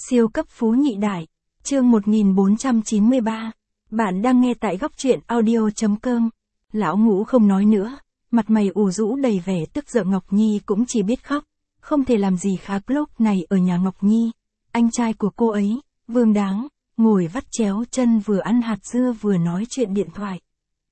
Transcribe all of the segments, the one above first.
Siêu cấp phú nhị đại. Chương 1493. Bạn đang nghe tại góc truyện audio.com. Lão Ngũ không nói nữa, mặt mày ủ rũ đầy vẻ tức giận. Ngọc Nhi cũng chỉ biết khóc, không thể làm gì khác. Lúc này ở nhà Ngọc Nhi, anh trai của cô ấy, Vương Đáng, ngồi vắt chéo chân vừa ăn hạt dưa vừa nói chuyện điện thoại.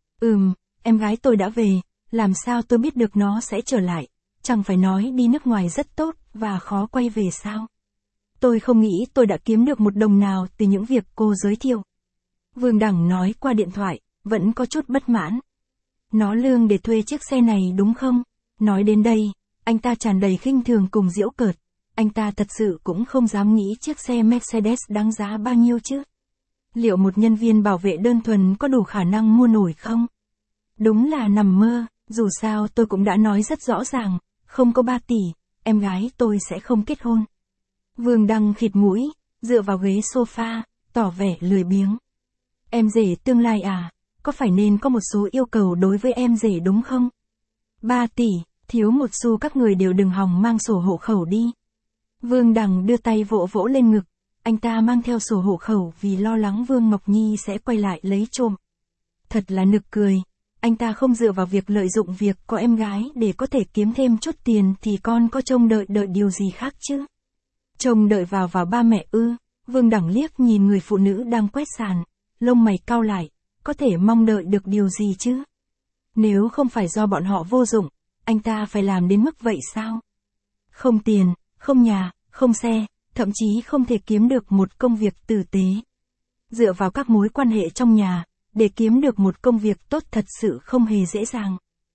Em gái tôi đã về, làm sao tôi biết được nó sẽ trở lại, chẳng phải nói đi nước ngoài rất tốt và khó quay về sao? Tôi không nghĩ tôi đã kiếm được một đồng nào từ những việc cô giới thiệu. Vương Đẳng nói qua điện thoại, vẫn có chút bất mãn. Nó lương để thuê chiếc xe này đúng không? Nói đến đây, anh ta tràn đầy khinh thường cùng giễu cợt. Anh ta thật sự cũng không dám nghĩ chiếc xe Mercedes đáng giá bao nhiêu chứ. Liệu một nhân viên bảo vệ đơn thuần có đủ khả năng mua nổi không? Đúng là nằm mơ, dù sao tôi cũng đã nói rất rõ ràng, không có 3 tỷ, em gái tôi sẽ không kết hôn. Vương Đăng khịt mũi, dựa vào ghế sofa, tỏ vẻ lười biếng. Em rể tương lai à, có phải nên có một số yêu cầu đối với em rể đúng không? 3 tỷ, thiếu một xu các người đều đừng hòng mang sổ hộ khẩu đi. Vương Đằng đưa tay vỗ vỗ lên ngực, anh ta mang theo sổ hộ khẩu vì lo lắng Vương Ngọc Nhi sẽ quay lại lấy trộm. Thật là nực cười, anh ta không dựa vào việc lợi dụng việc có em gái để có thể kiếm thêm chút tiền thì con có trông đợi điều gì khác chứ? Trông đợi vào ba mẹ ư? Vương Đẳng liếc nhìn người phụ nữ đang quét sàn, lông mày cau lại, có thể mong đợi được điều gì chứ? Nếu không phải do bọn họ vô dụng, anh ta phải làm đến mức vậy sao? Không tiền, không nhà, không xe, thậm chí không thể kiếm được một công việc tử tế. Dựa vào các mối quan hệ trong nhà, để kiếm được một công việc tốt thật sự không hề dễ dàng.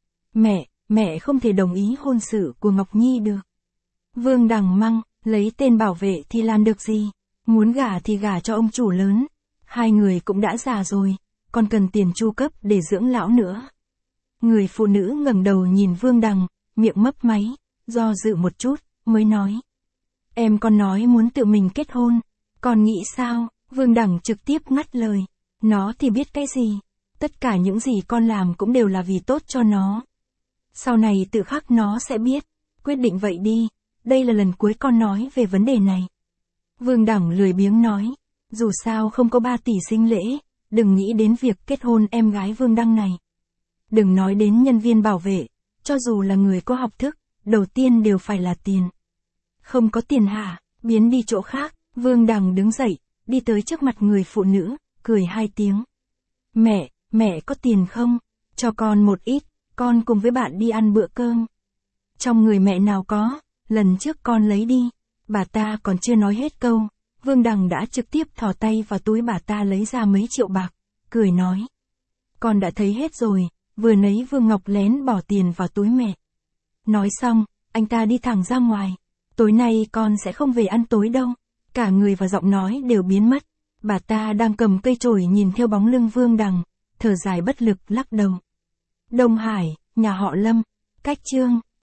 Mẹ không thể đồng ý hôn sự của Ngọc Nhi được. Vương Đằng măng, lấy tên bảo vệ thì làm được gì? Muốn gả thì gả cho ông chủ lớn. Hai người cũng đã già rồi, còn cần tiền chu cấp để dưỡng lão nữa. Người phụ nữ ngẩng đầu nhìn Vương Đằng, miệng mấp máy, do dự một chút, mới nói. Em con nói muốn tự mình kết hôn, con nghĩ sao? Vương Đằng trực tiếp ngắt lời. Nó thì biết cái gì? Tất cả những gì con làm cũng đều là vì tốt cho nó. Sau này tự khắc nó sẽ biết. Quyết định vậy đi, đây là lần cuối con nói về vấn đề này. Vương Đẳng lười biếng nói. Dù sao không có 3 tỷ sinh lễ, đừng nghĩ đến việc kết hôn em gái Vương Đăng này. Đừng nói đến nhân viên bảo vệ, cho dù là người có học thức, đầu tiên đều phải là tiền. Không có tiền hả? Biến đi chỗ khác. Vương Đằng đứng dậy, đi tới trước mặt người phụ nữ, cười 2 tiếng. Mẹ có tiền không? Cho con một ít, con cùng với bạn đi ăn bữa cơm. Trong người mẹ nào có, lần trước con lấy đi. Bà ta còn chưa nói hết câu, Vương Đằng đã trực tiếp thò tay vào túi bà ta lấy ra mấy triệu bạc, cười nói. Con đã thấy hết rồi, vừa nấy Vương Ngọc lén bỏ tiền vào túi mẹ. Nói xong, anh ta đi thẳng ra ngoài. Tối nay con sẽ không về ăn tối đâu. Cả người và giọng nói đều biến mất. Bà ta đang cầm cây chổi nhìn theo bóng lưng Vương Đằng, thở dài bất lực lắc đầu. Đông Hải, nhà họ Lâm, cách chương.